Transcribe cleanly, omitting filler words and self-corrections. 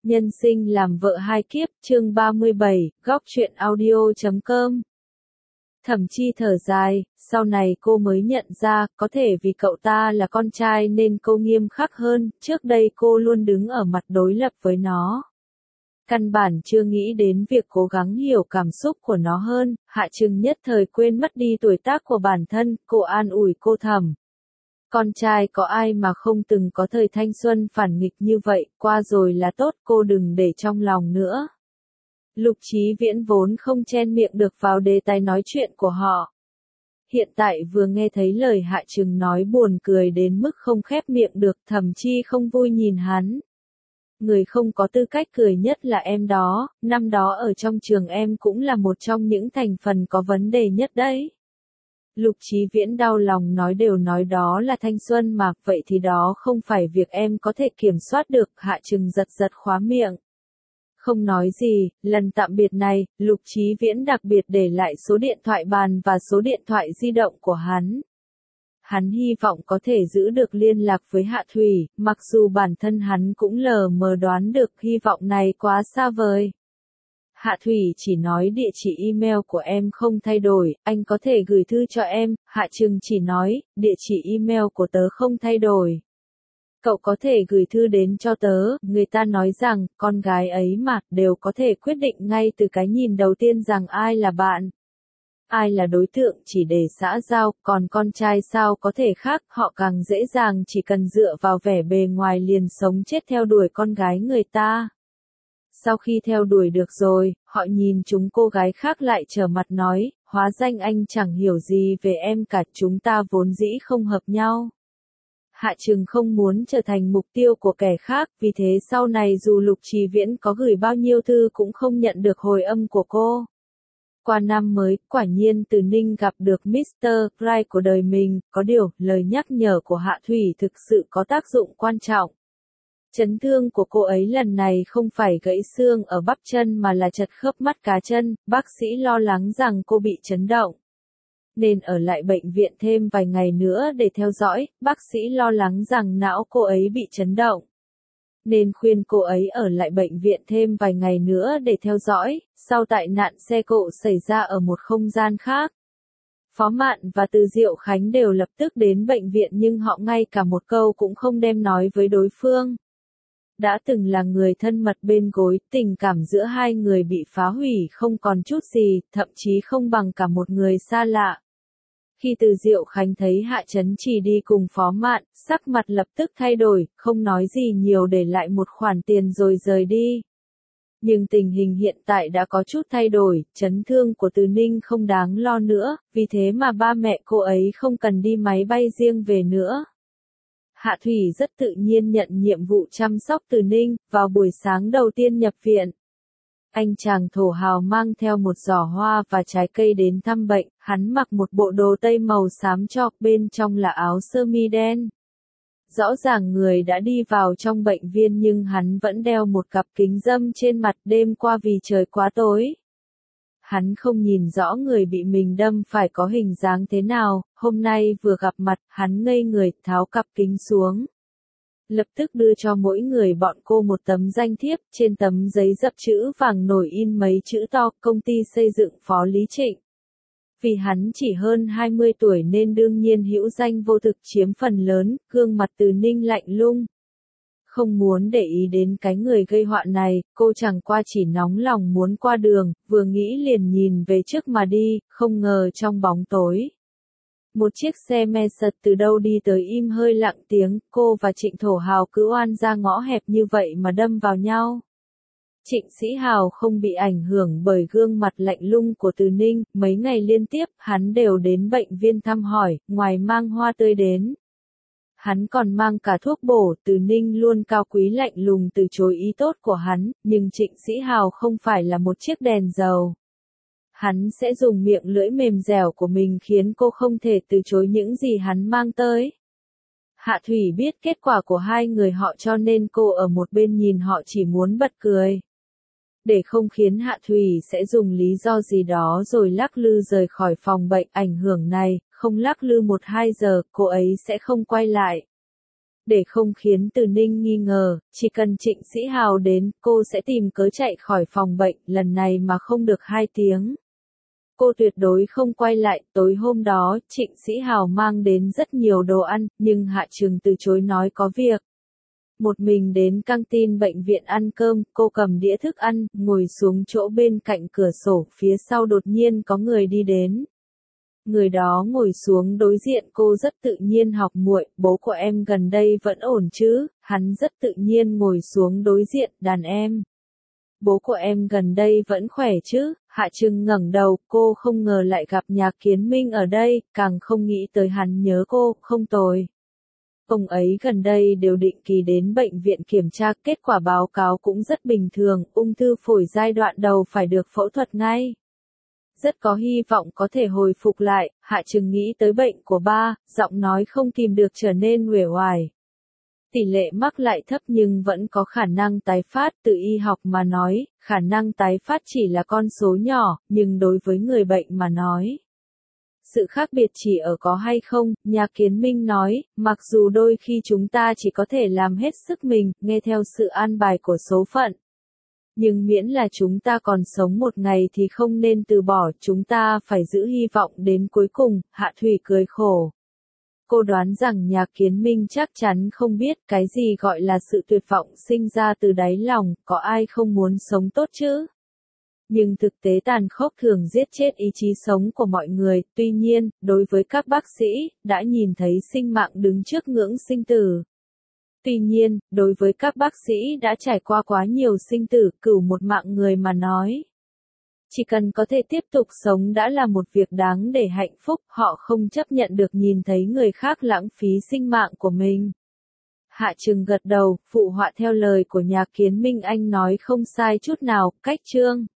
Nhân sinh làm vợ hai kiếp, chương 37, góc truyện audio.com. Thẩm Chi thở dài, sau này cô mới nhận ra, có thể vì cậu ta là con trai nên cô nghiêm khắc hơn, trước đây cô luôn đứng ở mặt đối lập với nó. Căn bản chưa nghĩ đến việc cố gắng hiểu cảm xúc của nó hơn, Hạ Trừng nhất thời quên mất đi tuổi tác của bản thân, cô an ủi cô Thẩm. Con trai có ai mà không từng có thời thanh xuân phản nghịch như vậy, qua rồi là tốt, cô đừng để trong lòng nữa. Lục Chí Viễn vốn không chen miệng được vào đề tài nói chuyện của họ. Hiện tại vừa nghe thấy lời Hạ Trừng nói buồn cười đến mức không khép miệng được, Thẩm Chi không vui nhìn hắn. Người không có tư cách cười nhất là em đó, năm đó ở trong trường em cũng là một trong những thành phần có vấn đề nhất đấy. Lục Chí Viễn đau lòng nói đó là thanh xuân mà, vậy thì đó không phải việc em có thể kiểm soát được, Hạ Trừng giật khóa miệng. Không nói gì, lần tạm biệt này, Lục Chí Viễn đặc biệt để lại số điện thoại bàn và số điện thoại di động của hắn. Hắn hy vọng có thể giữ được liên lạc với Hạ Thủy, mặc dù bản thân hắn cũng lờ mờ đoán được hy vọng này quá xa vời. Hạ Thủy chỉ nói địa chỉ email của em không thay đổi, anh có thể gửi thư cho em, Hạ Trừng chỉ nói, địa chỉ email của tớ không thay đổi. Cậu có thể gửi thư đến cho tớ, người ta nói rằng, con gái ấy mà, đều có thể quyết định ngay từ cái nhìn đầu tiên rằng ai là bạn. Ai là đối tượng chỉ để xã giao, còn con trai sao có thể khác, họ càng dễ dàng chỉ cần dựa vào vẻ bề ngoài liền sống chết theo đuổi con gái người ta. Sau khi theo đuổi được rồi, họ nhìn chúng cô gái khác lại trở mặt nói, hóa danh anh chẳng hiểu gì về em cả, chúng ta vốn dĩ không hợp nhau. Hạ Trừng không muốn trở thành mục tiêu của kẻ khác, vì thế sau này dù Lục Chí Viễn có gửi bao nhiêu thư cũng không nhận được hồi âm của cô. Qua năm mới, quả nhiên Từ Ninh gặp được Mr. Right của đời mình, có điều, lời nhắc nhở của Hạ Thủy thực sự có tác dụng quan trọng. Chấn thương của cô ấy lần này không phải gãy xương ở bắp chân mà là chật khớp mắt cá chân, bác sĩ lo lắng rằng cô bị chấn động. Nên ở lại bệnh viện thêm vài ngày nữa để theo dõi, bác sĩ lo lắng rằng não cô ấy bị chấn động. Nên khuyên cô ấy ở lại bệnh viện thêm vài ngày nữa để theo dõi, sau tai nạn xe cộ xảy ra ở một không gian khác. Phó Mạn và Từ Diệu Khánh đều lập tức đến bệnh viện nhưng họ ngay cả một câu cũng không đem nói với đối phương. Đã từng là người thân mật bên gối, tình cảm giữa hai người bị phá hủy không còn chút gì, thậm chí không bằng cả một người xa lạ. Khi Từ Diệu Khánh thấy Hạ Chấn Chỉ đi cùng Phó Mạn, sắc mặt lập tức thay đổi, không nói gì nhiều để lại một khoản tiền rồi rời đi. Nhưng tình hình hiện tại đã có chút thay đổi, chấn thương của Từ Ninh không đáng lo nữa, vì thế mà ba mẹ cô ấy không cần đi máy bay riêng về nữa. Hạ Thủy rất tự nhiên nhận nhiệm vụ chăm sóc Từ Ninh, vào buổi sáng đầu tiên nhập viện. Anh chàng thổ hào mang theo một giỏ hoa và trái cây đến thăm bệnh, hắn mặc một bộ đồ tây màu xám chọc, bên trong là áo sơ mi đen. Rõ ràng người đã đi vào trong bệnh viện nhưng hắn vẫn đeo một cặp kính râm trên mặt, đêm qua vì trời quá tối. Hắn không nhìn rõ người bị mình đâm phải có hình dáng thế nào, hôm nay vừa gặp mặt, hắn ngây người, tháo cặp kính xuống. Lập tức đưa cho mỗi người bọn cô một tấm danh thiếp, trên tấm giấy dập chữ vàng nổi in mấy chữ to, công ty xây dựng Phó Lý Trịnh. Vì hắn chỉ hơn 20 tuổi nên đương nhiên hữu danh vô thực chiếm phần lớn, gương mặt Từ Ninh lạnh lung. Không muốn để ý đến cái người gây họa này, cô chẳng qua chỉ nóng lòng muốn qua đường, vừa nghĩ liền nhìn về trước mà đi, không ngờ trong bóng tối. Một chiếc xe Mercedes từ đâu đi tới im hơi lặng tiếng, cô và Trịnh Thổ Hào cứ oan ra ngõ hẹp như vậy mà đâm vào nhau. Trịnh Sĩ Hào không bị ảnh hưởng bởi gương mặt lạnh lung của Từ Ninh, mấy ngày liên tiếp, hắn đều đến bệnh viện thăm hỏi, ngoài mang hoa tươi đến. Hắn còn mang cả thuốc bổ, Từ Ninh luôn cao quý lạnh lùng từ chối ý tốt của hắn, nhưng Trịnh Sĩ Hào không phải là một chiếc đèn dầu. Hắn sẽ dùng miệng lưỡi mềm dẻo của mình khiến cô không thể từ chối những gì hắn mang tới. Hạ Thủy biết kết quả của hai người họ cho nên cô ở một bên nhìn họ chỉ muốn bật cười. Để không khiến Hạ Thủy sẽ dùng lý do gì đó rồi lắc lư rời khỏi phòng bệnh ảnh hưởng này, không lắc lư 1-2 giờ, cô ấy sẽ không quay lại. Để không khiến Từ Ninh nghi ngờ, chỉ cần Trịnh Sĩ Hào đến, cô sẽ tìm cớ chạy khỏi phòng bệnh, lần này mà không được 2 tiếng. Cô tuyệt đối không quay lại. Tối hôm đó, Trịnh Sĩ Hào mang đến rất nhiều đồ ăn, nhưng Hạ Trừng từ chối nói có việc. Một mình đến căng tin bệnh viện ăn cơm, cô cầm đĩa thức ăn, ngồi xuống chỗ bên cạnh cửa sổ, phía sau đột nhiên có người đi đến. Người đó ngồi xuống đối diện cô rất tự nhiên. Học muội, bố của em gần đây vẫn ổn chứ? Hắn rất tự nhiên ngồi xuống đối diện. Đàn em. Bố của em gần đây vẫn khỏe chứ? Hạ Trừng ngẩng đầu, cô không ngờ lại gặp Nhạc Kiến Minh ở đây, càng không nghĩ tới hắn nhớ cô. Không tồi. Ông ấy gần đây đều định kỳ đến bệnh viện kiểm tra, kết quả báo cáo cũng rất bình thường, ung thư phổi giai đoạn đầu phải được phẫu thuật ngay. Rất có hy vọng có thể hồi phục lại. Hạ Trừng nghĩ tới bệnh của ba, giọng nói không kìm được trở nên uể oải. Tỷ lệ mắc lại thấp nhưng vẫn có khả năng tái phát. Từ y học mà nói, khả năng tái phát chỉ là con số nhỏ, nhưng đối với người bệnh mà nói, sự khác biệt chỉ ở có hay không. Nhạc Kiến Minh nói, mặc dù đôi khi chúng ta chỉ có thể làm hết sức mình, nghe theo sự an bài của số phận. Nhưng miễn là chúng ta còn sống một ngày thì không nên từ bỏ, chúng ta phải giữ hy vọng đến cuối cùng. Hạ Thủy cười khổ. Cô đoán rằng Nhạc Kiến Minh chắc chắn không biết cái gì gọi là sự tuyệt vọng sinh ra từ đáy lòng, có ai không muốn sống tốt chứ? Nhưng thực tế tàn khốc thường giết chết ý chí sống của mọi người. Tuy nhiên, đối với các bác sĩ, đã nhìn thấy sinh mạng đứng trước ngưỡng sinh tử. Tuy nhiên, đối với các bác sĩ đã trải qua quá nhiều sinh tử, cửu một mạng người mà nói, chỉ cần có thể tiếp tục sống đã là một việc đáng để hạnh phúc. Họ không chấp nhận được nhìn thấy người khác lãng phí sinh mạng của mình. Hạ Trừng gật đầu, phụ họa theo lời của Nhạc Kiến Minh. Anh nói không sai chút nào. Cách chương